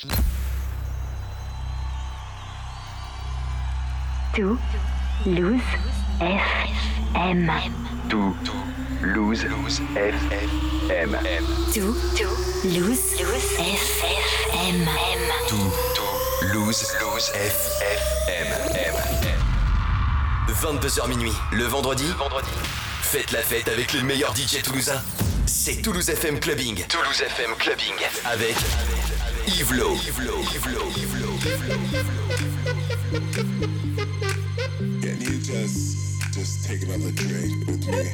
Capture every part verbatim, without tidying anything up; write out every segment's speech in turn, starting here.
Toulouse F M. Toulouse F M. Toulouse F M. Toulouse F M. vingt-deux heures minuit, le vendredi, faites la fête avec le meilleur D J toulousain. C'est Toulouse F M Clubbing. Toulouse F M Clubbing. Avec Yves Lo. Can you just, just take another drink with me?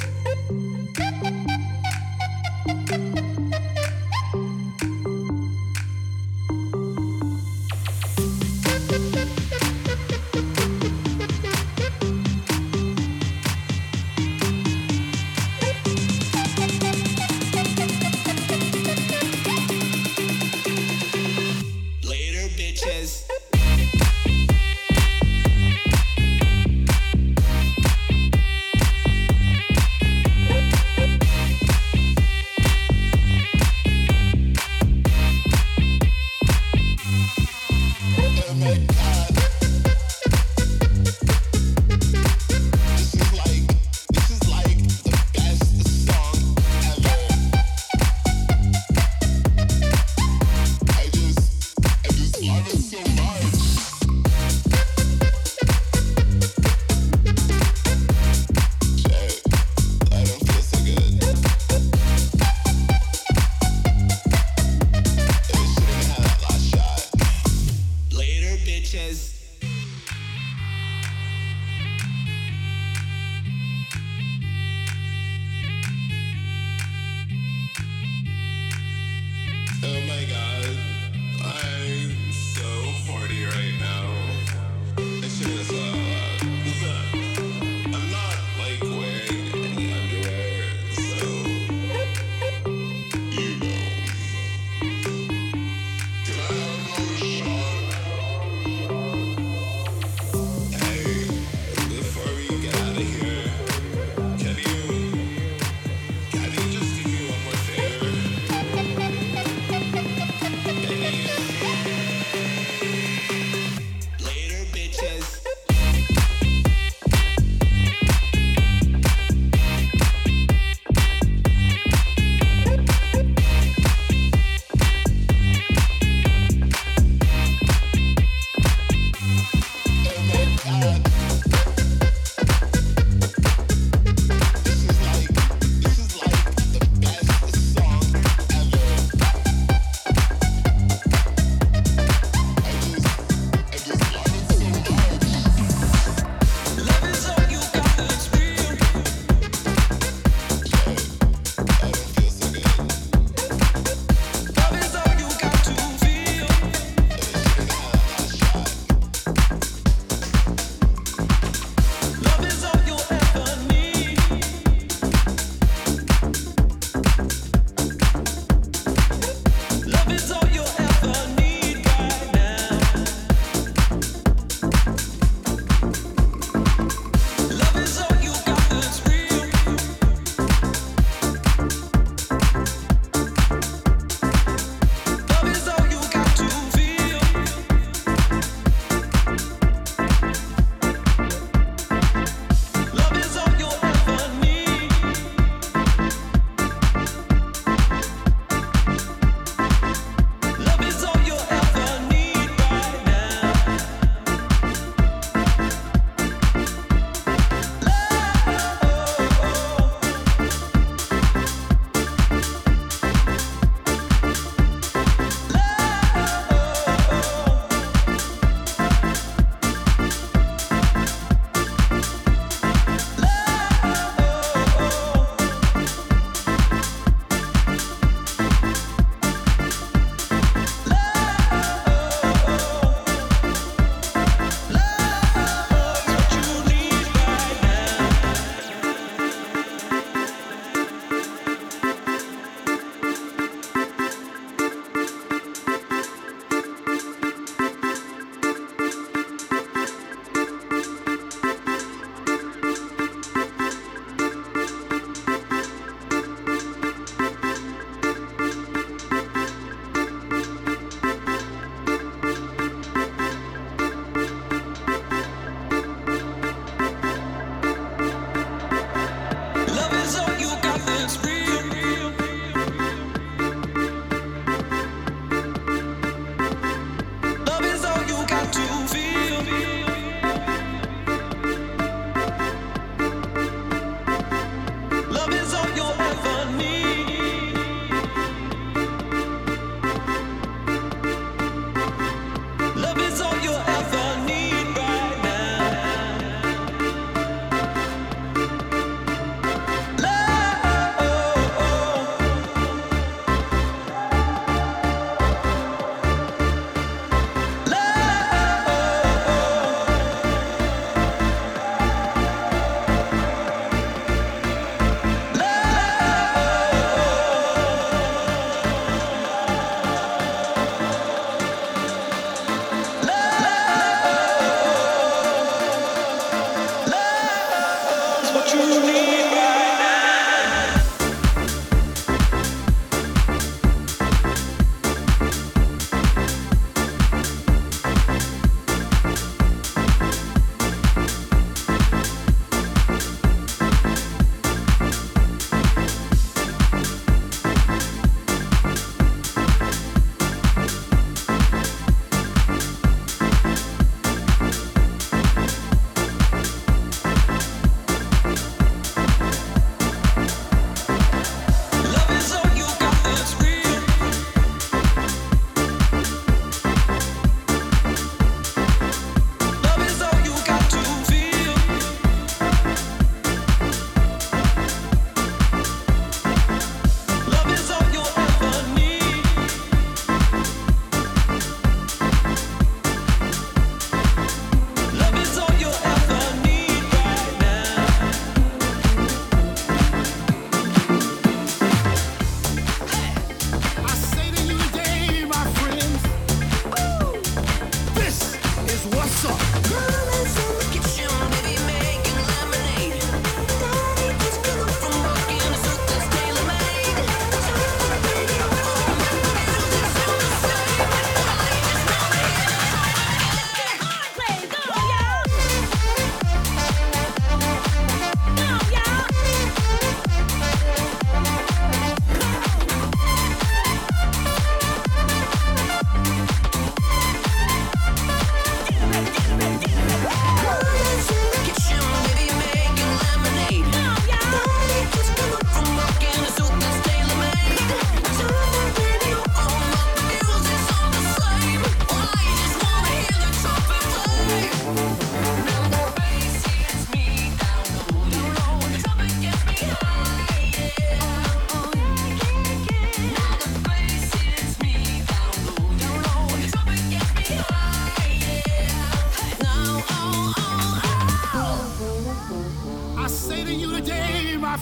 We'll be right back.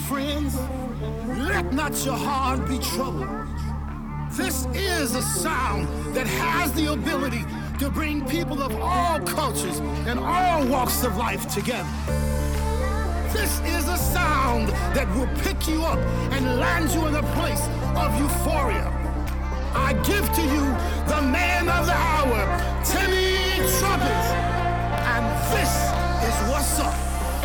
friends, let not your heart be troubled. This is a sound that has the ability to bring people of all cultures and all walks of life together. This is a sound that will pick you up and land you in a place of euphoria. I give to you the man of the hour, Timmy Trumpet, and this is what's up.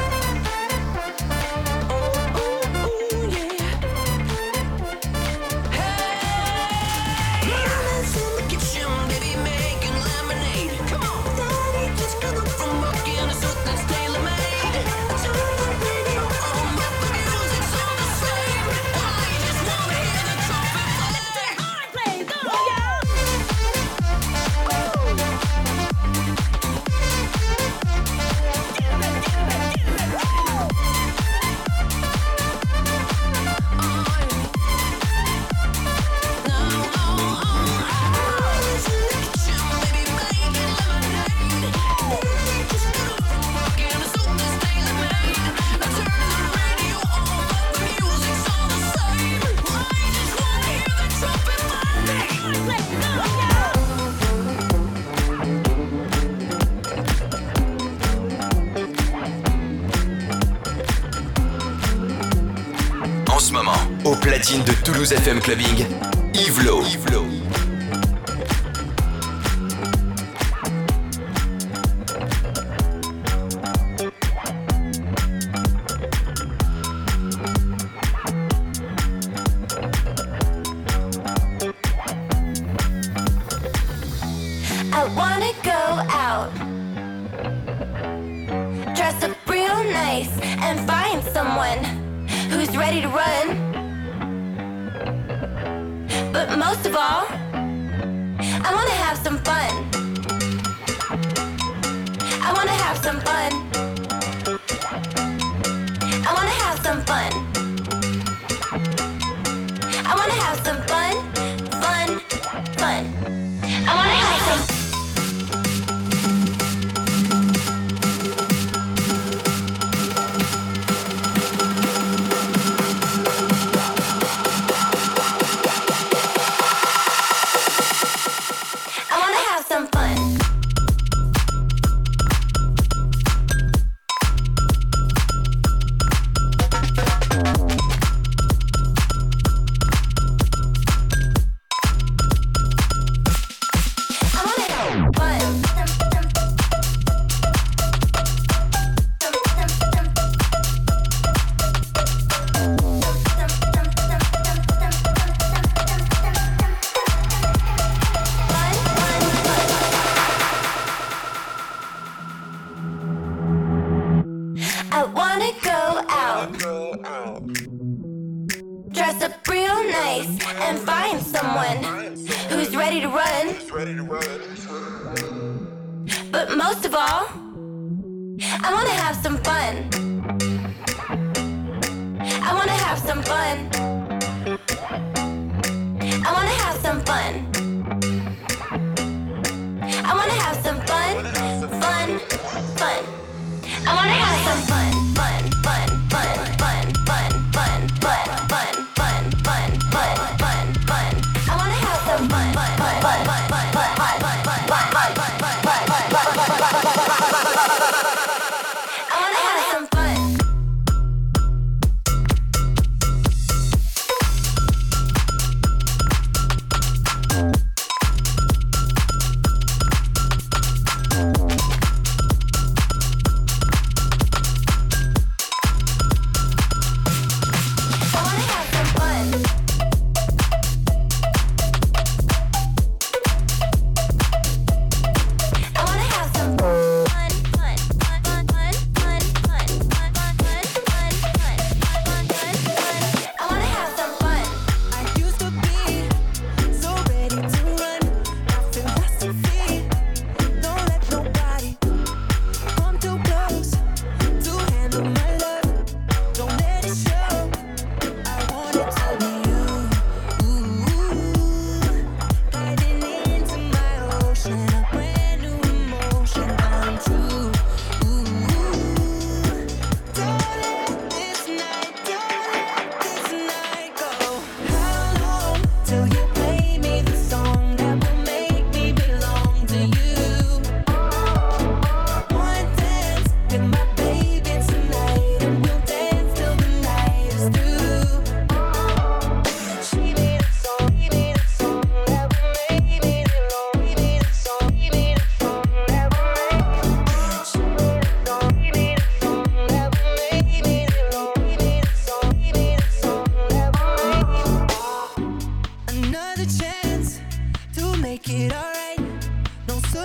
Au platine de Toulouse F M Clubbing, Yves Lo. Yves Lo. I wanna go out, dress up real nice and find someone who's ready to run. But most of all, I wanna have some fun. I wanna have some fun. I wanna have some fun. I wanna have some fun, fun, fun. I wanna have some fun. But most of all, I wanna have some fun. I wanna have some fun. I wanna have some fun. I wanna have some fun, fun, fun. I wanna have some fun, fun, fun, fun, fun, fun, fun, fun, fun, fun, fun, fun, fun, fun. I wanna have some fun, fun, fun, fun, fun, fun, fun, fun, fun, fun, fun, fun, fun, I wanna have some fun.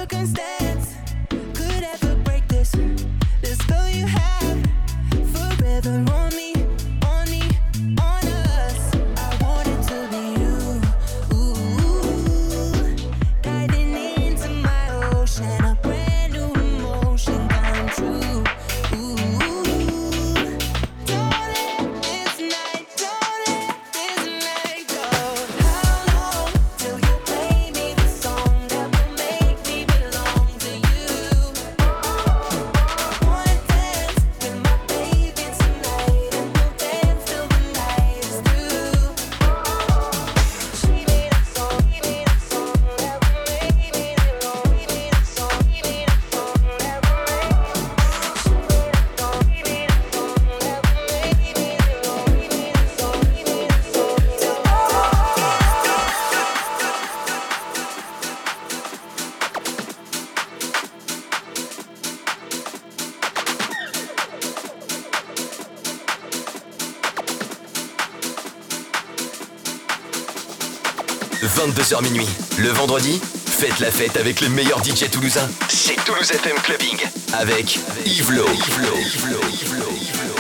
circumstance could ever break this. The spell you have forever on me, on me, on us. I want it to be you, ooh, diving into my ocean, a brand new emotion come true. Ooh, don't let this night, don't let this night go. How long till you play me the song that will make me belong to you? Wanna dance with my baby tonight, and we'll dance till the night is through. She made a song, he made a song that will make me belong. He made a song, he made a song that will make me. She made a song, he made a song that will make me belong. He made a song, he made a song till vingt-deux heures minuit, le vendredi, faites la fête avec les meilleurs D J toulousains. C'est Toulouse F M Clubbing avec Yves Lo. Yves Lo, Yves Lo, Yves Lo, Yves Lo.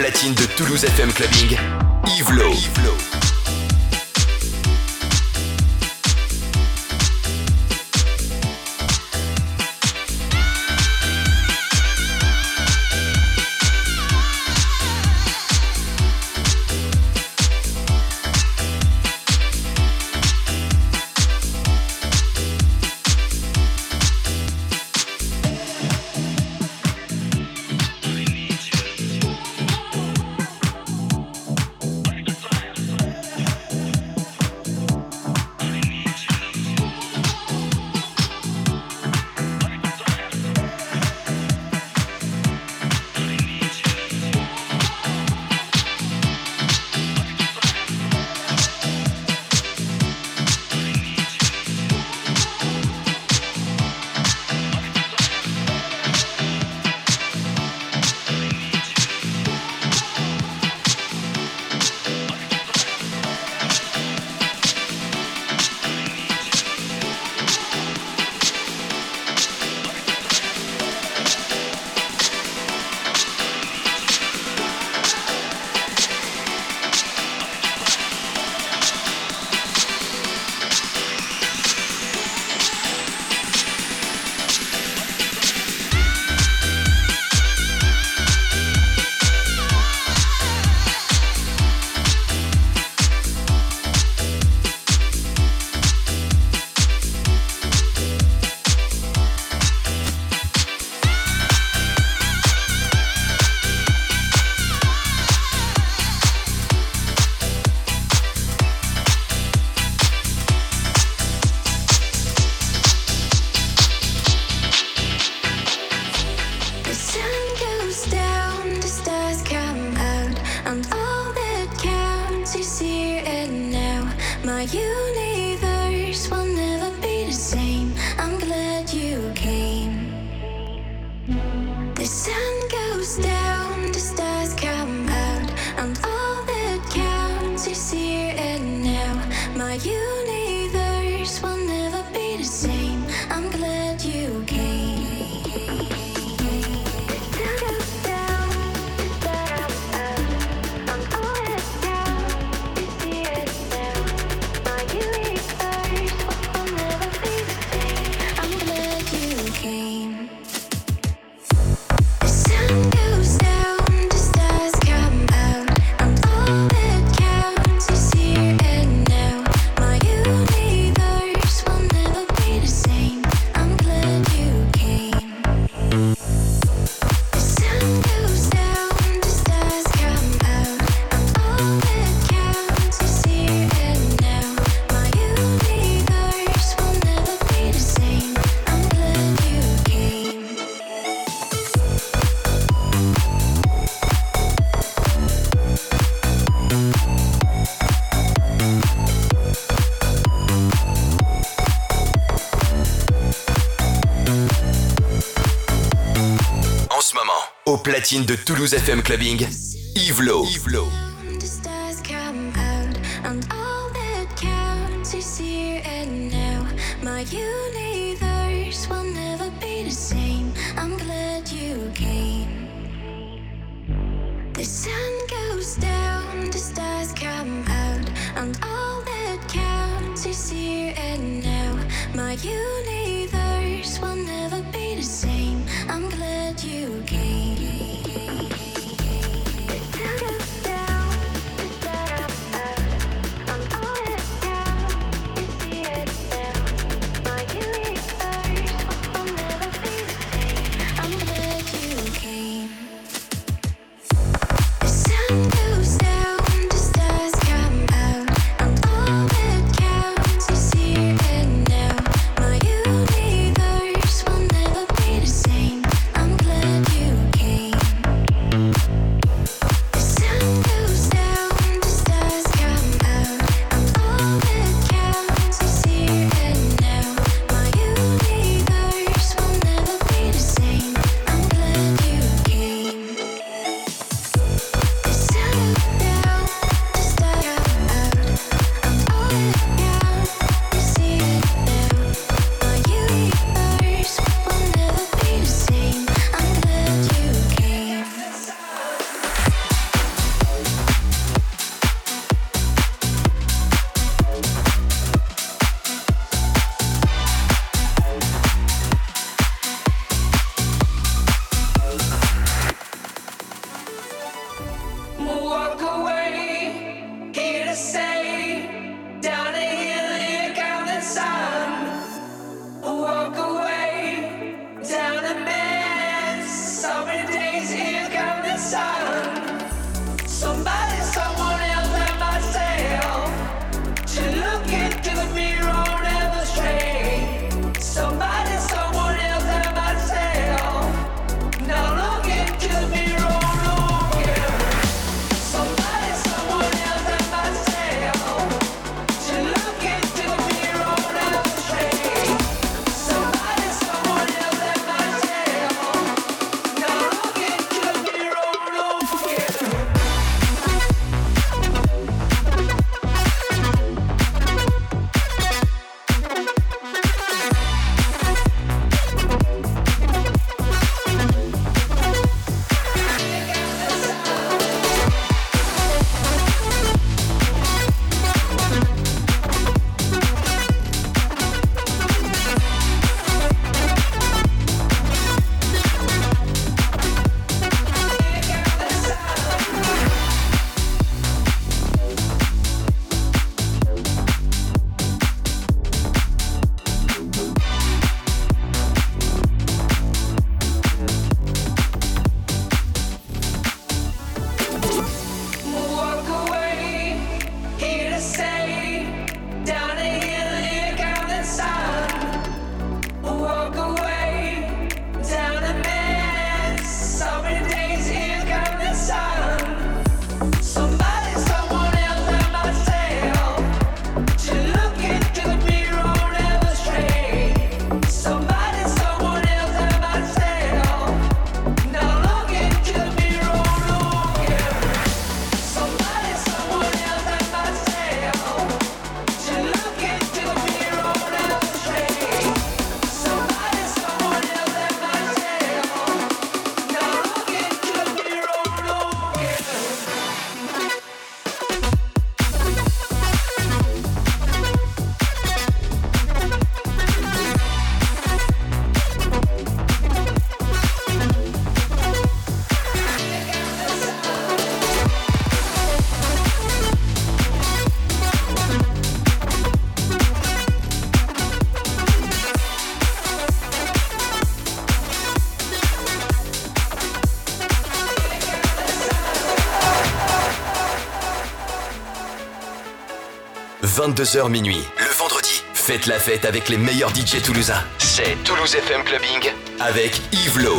platine de Toulouse F M Clubbing, Yves Lo. Universe will never be the same. I'm glad you came. The sun goes down, the stars come out, and all that counts is here and now. My universe will never be the same. I'm glad you came. The sun goes down, the stars come out, and all that counts is here and now. My universe will never be the same. I'm glad you came. The sun goes down, the stars come out, and all that counts is here and now. My universe will never be the same. I'm glad you came. The sun goes down, the stars come out, and all that counts is here and now. My universe will never be the same. I'm glad you came. En ce moment, au platine de Toulouse F M Clubbing, Yves Lo. The stars come out, and all that counts is here and now. My universe will never be the same. I'm glad you came. The sun goes down, the stars come out, and all that counts is here and now. My universe will never be the same. I'm glad you came. The sun goes down, the stars come out, and all that counts is here and now. My universe will never be the same. I'm glad you came. The sun goes down, the stars come out, and all that counts is here and now. My universe vingt-deux heures minuit, le vendredi. Faites la fête avec les meilleurs D J toulousains. C'est Toulouse F M Clubbing avec Yves Lo.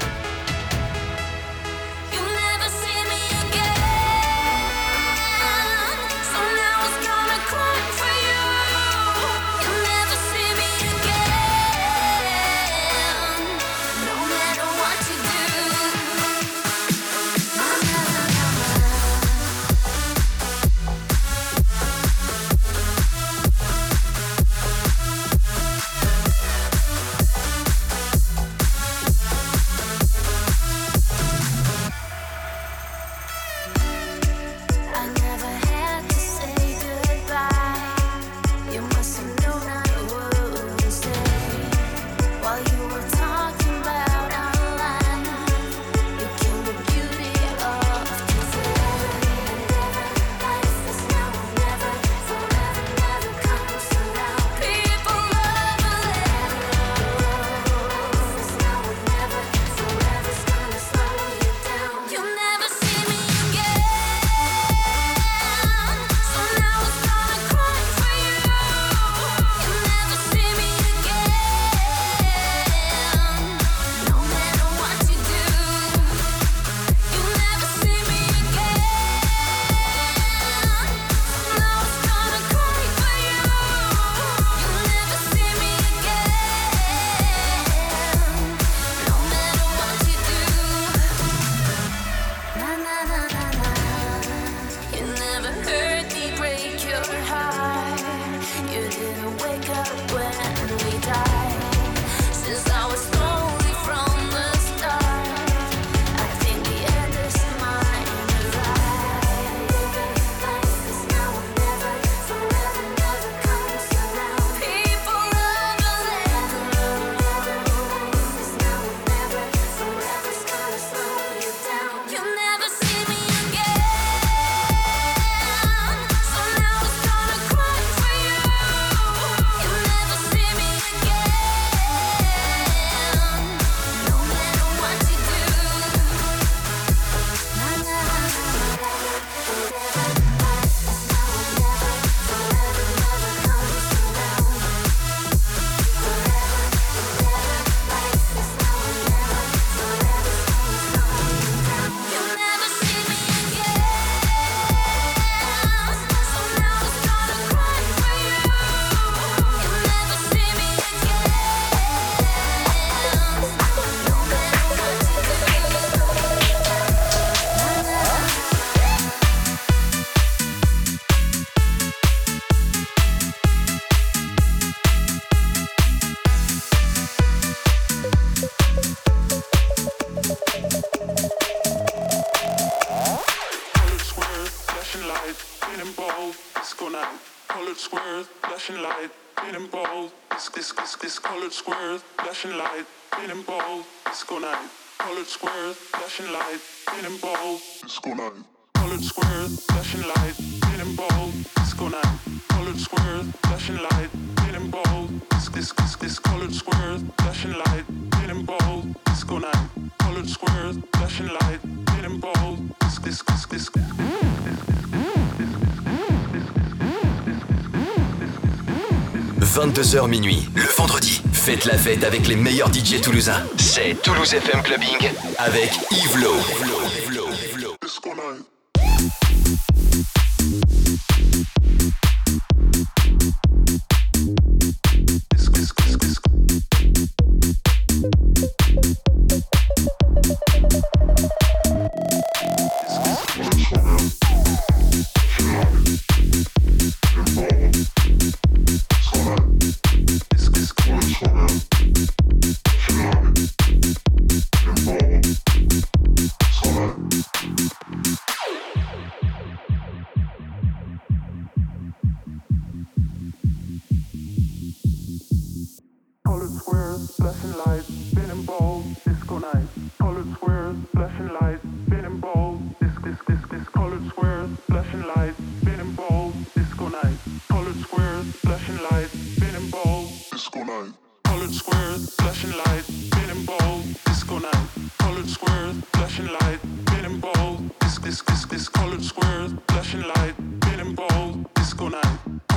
vingt-deux heures minuit, le vendredi. Faites la fête avec les meilleurs D J toulousains. C'est Toulouse F M Clubbing avec Yves Lo. Yves Lo. Yves Lo. Disco night.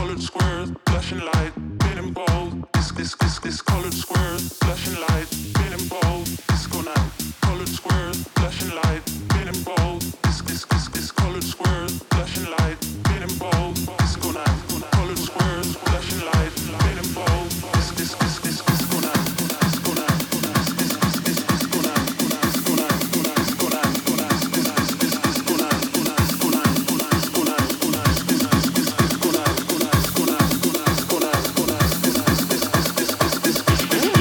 colored squares, flashing light, big and bold. This, this, this, this colored squares, flashing light, big and bold. Disco night, colored squares, flashing light, big and bold. This, this, this, this colored squares, flashing light, big and bold. Disco night, colored squares, flashing light, big and bold. This, this, this, this disco night, disco night, this, this, this, this disco night, disco night, disco night, disco night, this, this, this disco night, disco night, disco night, this, this, this disco night, disco night, disco night, disco night, this, this, this, this, this, this,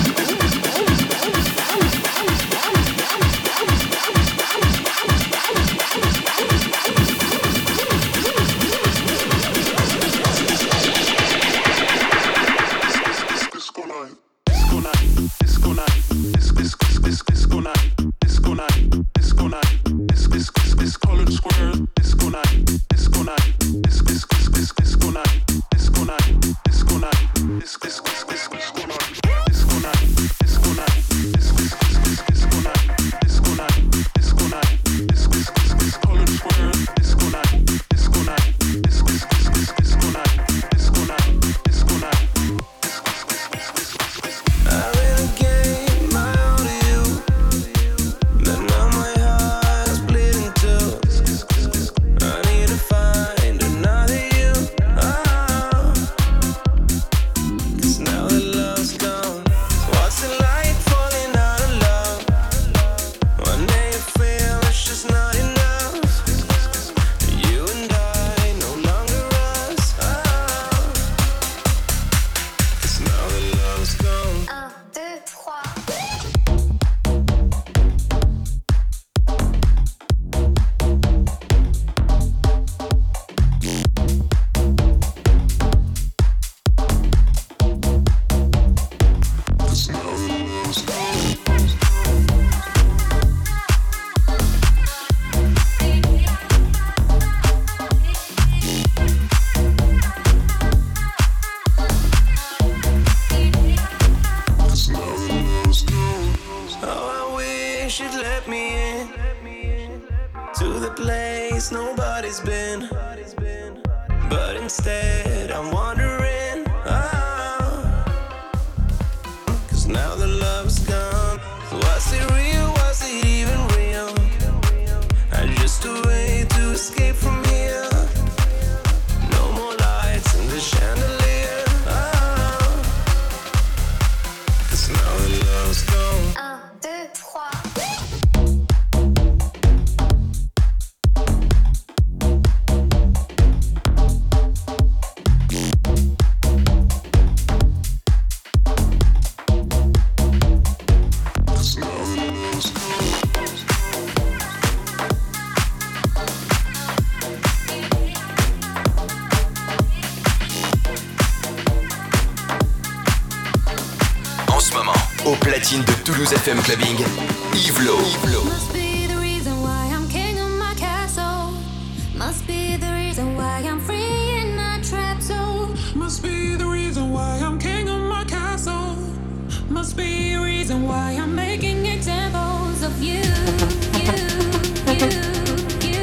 De Toulouse F M Clubbing, Yves Lo. Must be the reason why I'm king of my castle. Must be the reason why I'm free in my trap zone. Must be the reason why I'm king of my castle. Must be the reason why I'm making examples of you. You, you, you,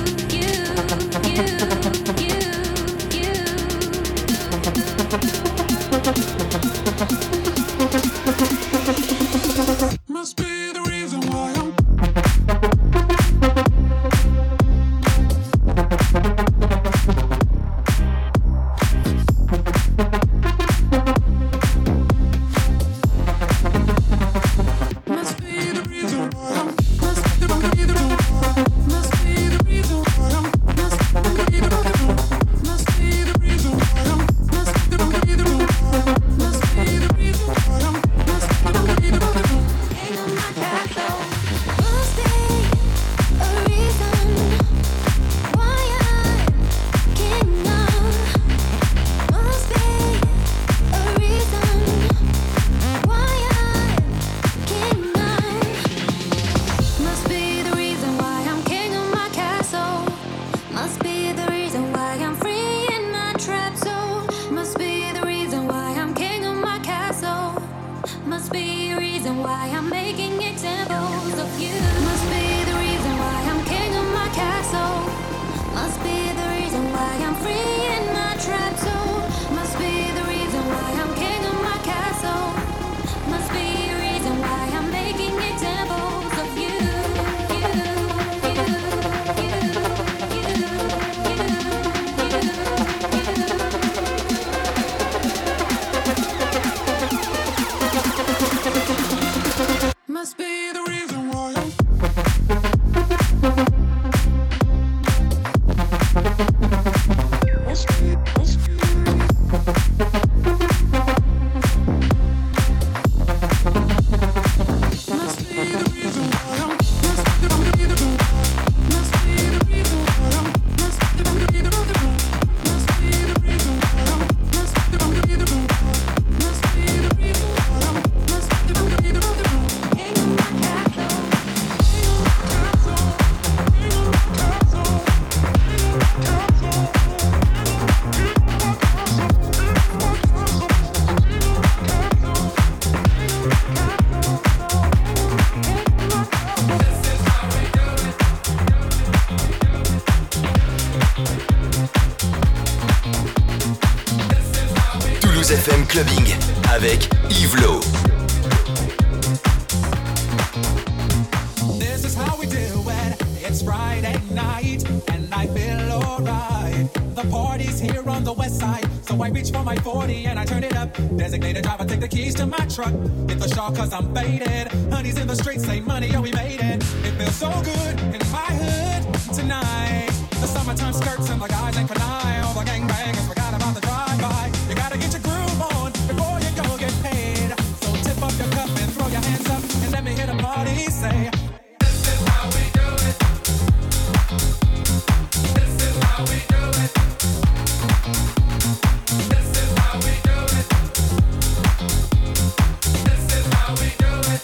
you, you, you, you. Must be the reason why I'm Must be the reason why I'm Must be the reason why Must be the reason why I'm Must be the reason Must be the reason why I'm Must be the reason why Must be the Loose F M Clubbing avec Yves Lo. This is how we do it. It's Friday night and I feel alright. The party's here on the west side, so I reach for my forty and I turn it up. Designated driver, take the keys to my truck. Hit the shop cause I'm faded. Honey's in the streets, say money, yo, we made it. It feels so good in my hood tonight. The summertime skirts and the guys ain't canine. All the gangbangers forgot about the drive-by. You gotta get your groove on before you go get paid. So tip up your cup and throw your hands up and let me hear the party say, this is how we do it. This is how we do it. This is how we do it. This is how we do it.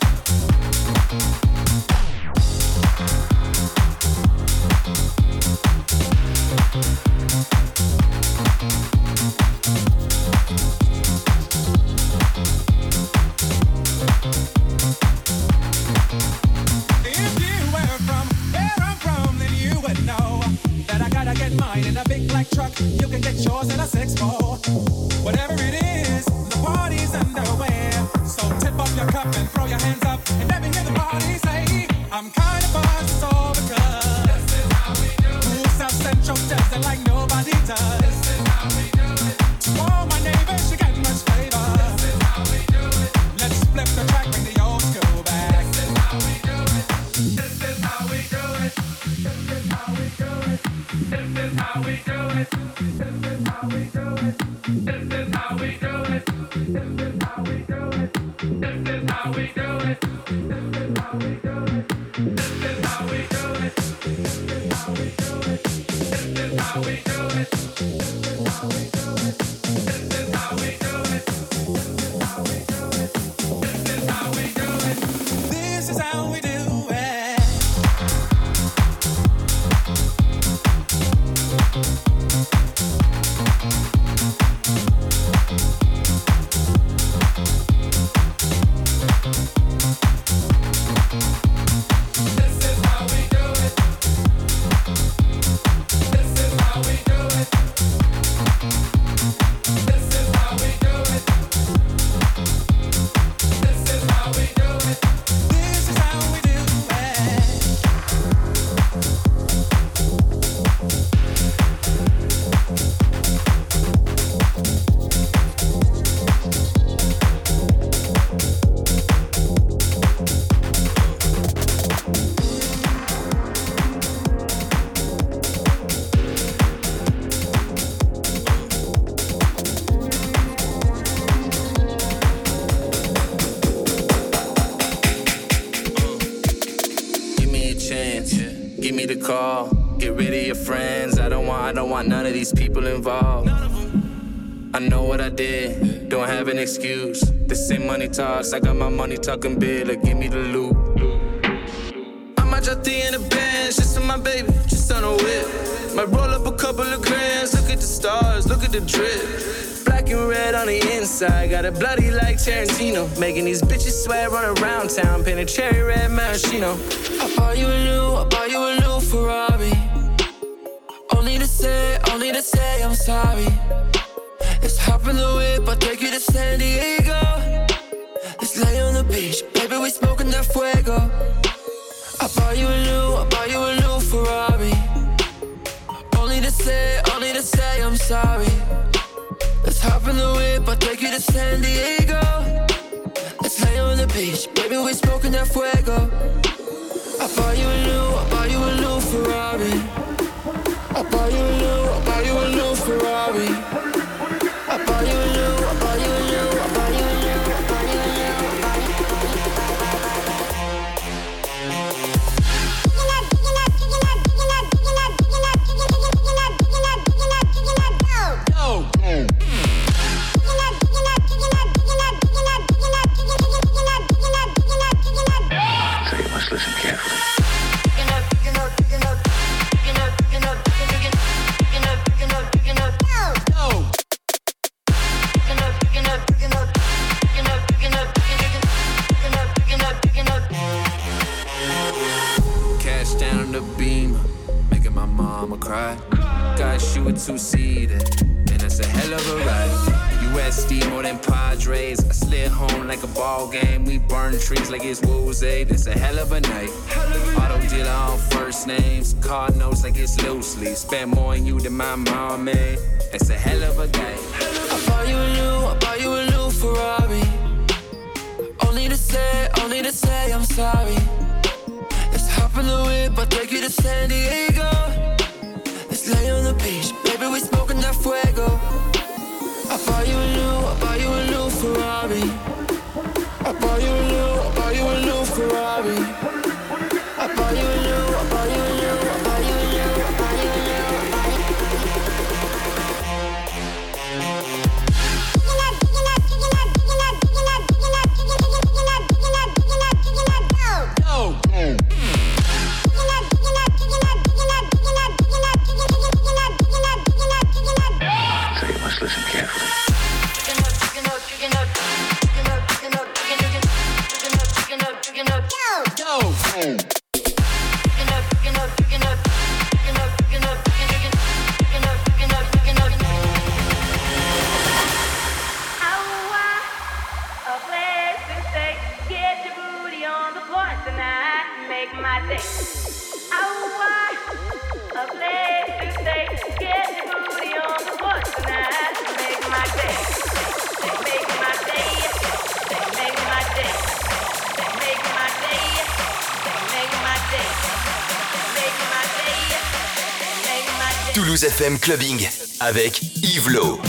In a big black truck, you can get yours in a six four. Whatever it is, the party's underway. So tip up your cup and throw your hands up and let me hear the party say, I'm kind of buzzed, it's all because this is how we do it. Cool South Central does it like nobody does. This is how we do it. To all my neighbors, you got much flavor. This is how we do it. Let's flip the track, bring the old school back. This is how we do it. This is how we do it. This is how we do it. This is how we do it. This is how we do it. This is how we do it. This is how we do it. This is how we do it. This is how we do it. This is how we do it. This is how we do it. This is how we do it. This is how we do it. This is how we do it. This is how we do it. This is how we do it. Excuse. This ain't money talks. I got my money talking big. Like give me the loot. I might drop the in the bands just for my baby, just on a whip. Might roll up a couple of grams. Look at the stars, look at the drip. Black and red on the inside, got it bloody like Tarantino. Making these bitches sweat, run around town, painted cherry red maraschino. I bought you a new, I bought you a new Ferrari. Only to say, only to say I'm sorry. Let's hop in the whip, I'll take you to San Diego. Let's lay on the beach, baby, we smoking that fuego. I bought you a new, I bought you a new Ferrari. Only to say, only to say I'm sorry. Let's hop in the whip, I'll take you to San Diego. Let's lay on the beach, baby, we smoking that fuego. I bought you a new, I bought you a new Ferrari. I bought you a new, I bought you a new Ferrari. I bought you a new, I bought you a new, I bought you a new, I bought you a new, I bought you So you must listen carefully. Two-seater, and that's a hell of a ride. U S D more Oakland Padres. I slid home like a ball game. We burn trees like it's Woolsey. This a hell of a night. Auto dealer on first names. Car notes like it's loosely. Spent more on you than my mom made. It's a hell of a day. I bought you a new, I bought you a new Ferrari. Only to say, only to say I'm sorry. Let's hop in the whip, I'll take you to San Diego. Let's lay on the beach, baby, we smoking that fuego. I bought you a new, I bought you a new Ferrari. I bought you a new, I bought you a new Ferrari. I bought you a new, I bought you a new, I bought you a new, I bought you a new, I bought you a new. So you must listen carefully. Toulouse F M Clubbing avec Yves Lo.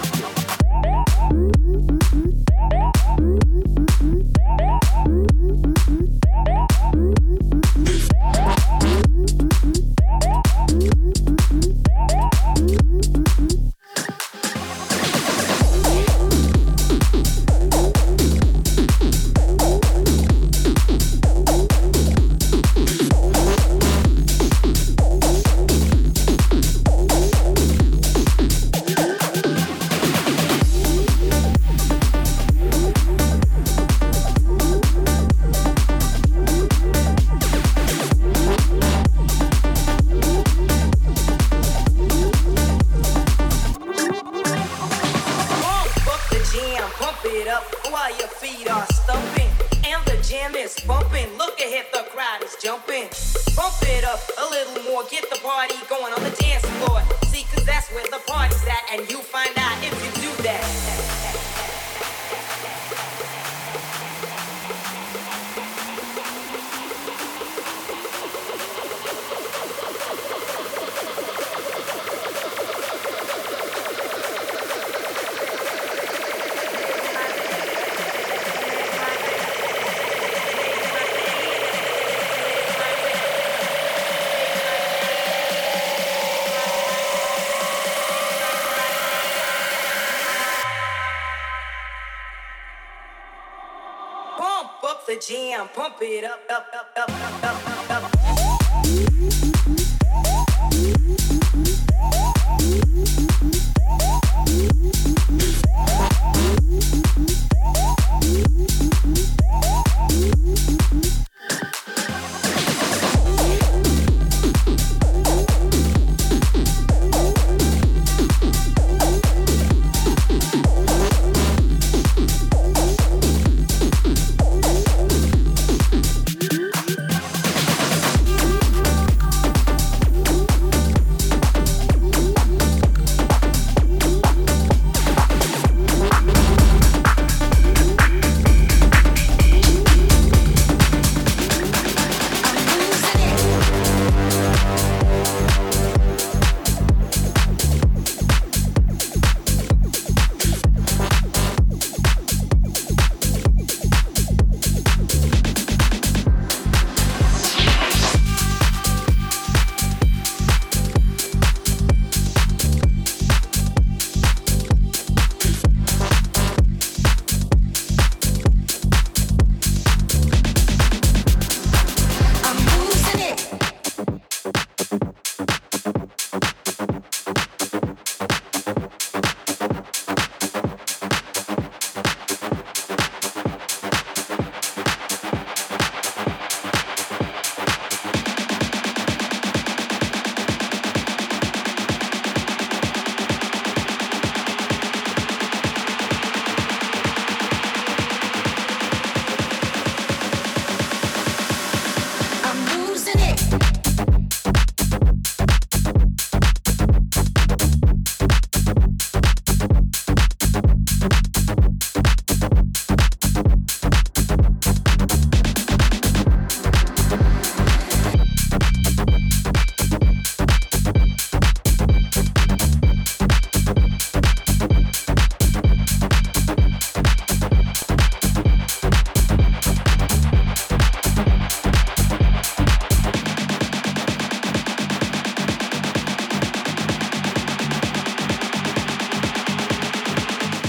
Jam, pump it up, up, up, up, up, up, up, up.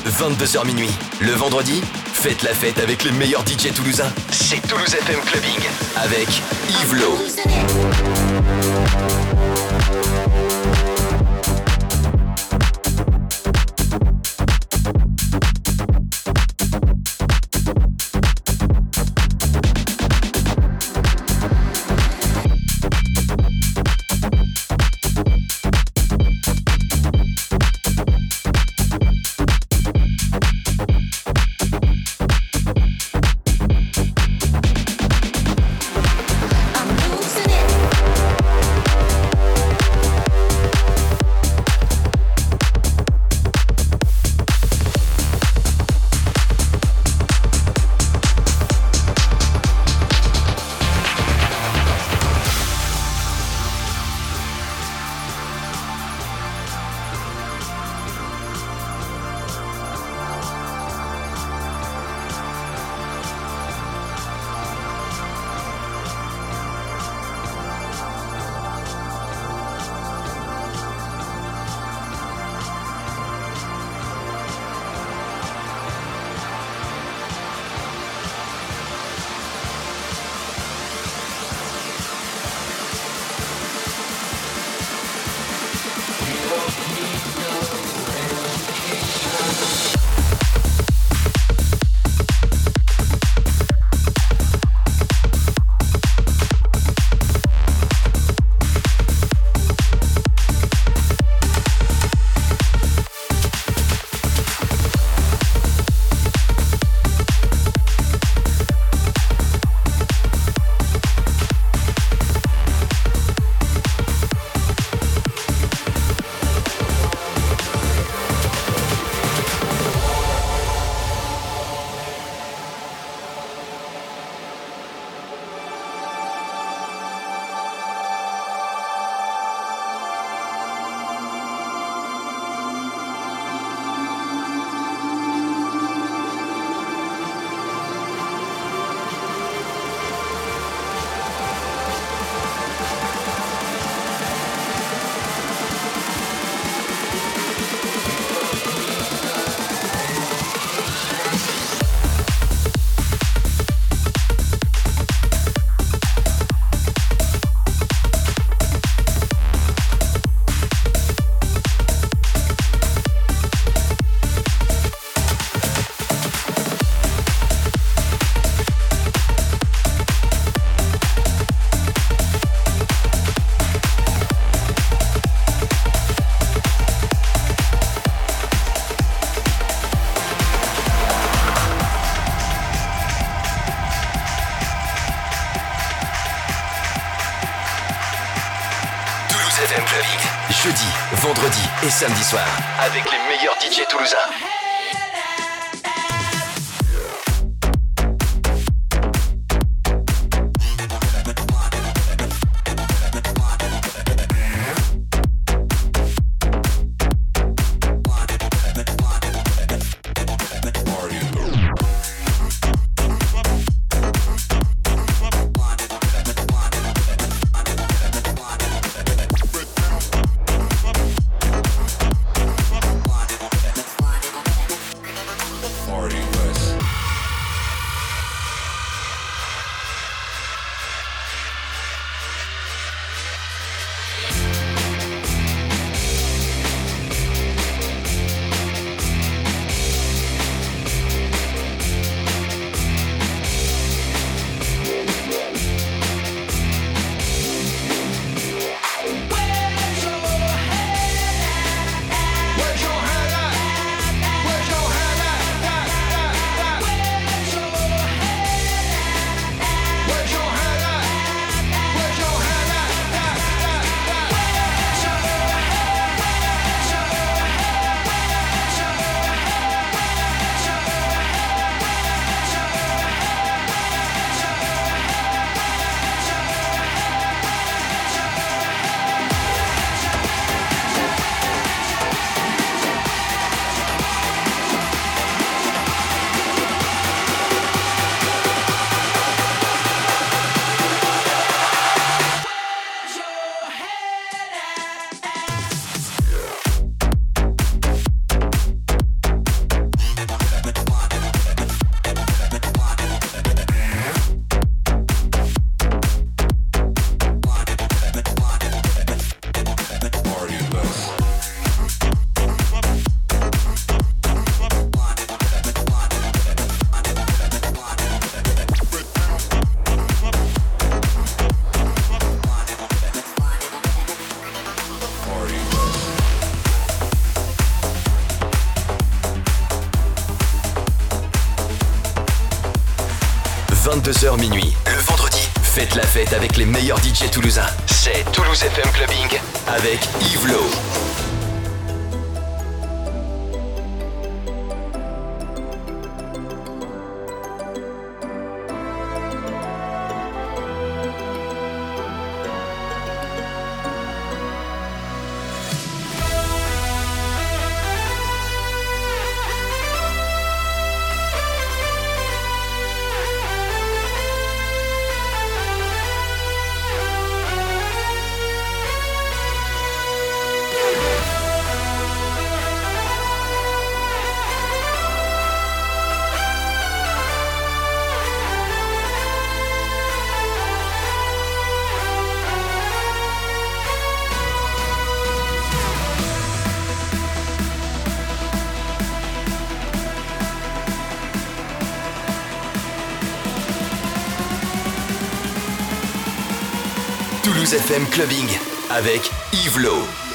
vingt-deux heures minuit. Le vendredi, faites la fête avec les meilleurs D J toulousains. C'est Toulouse F M Clubbing avec Yves Lo. F M Clubbing, jeudi, vendredi et samedi soir, avec les meilleurs D J toulousains. vingt-deux heures minuit. Le vendredi, faites la fête avec les meilleurs D J toulousains. C'est Toulouse F M Clubbing avec Yves Lo. Toulouse F M Clubbing avec Yves Lo.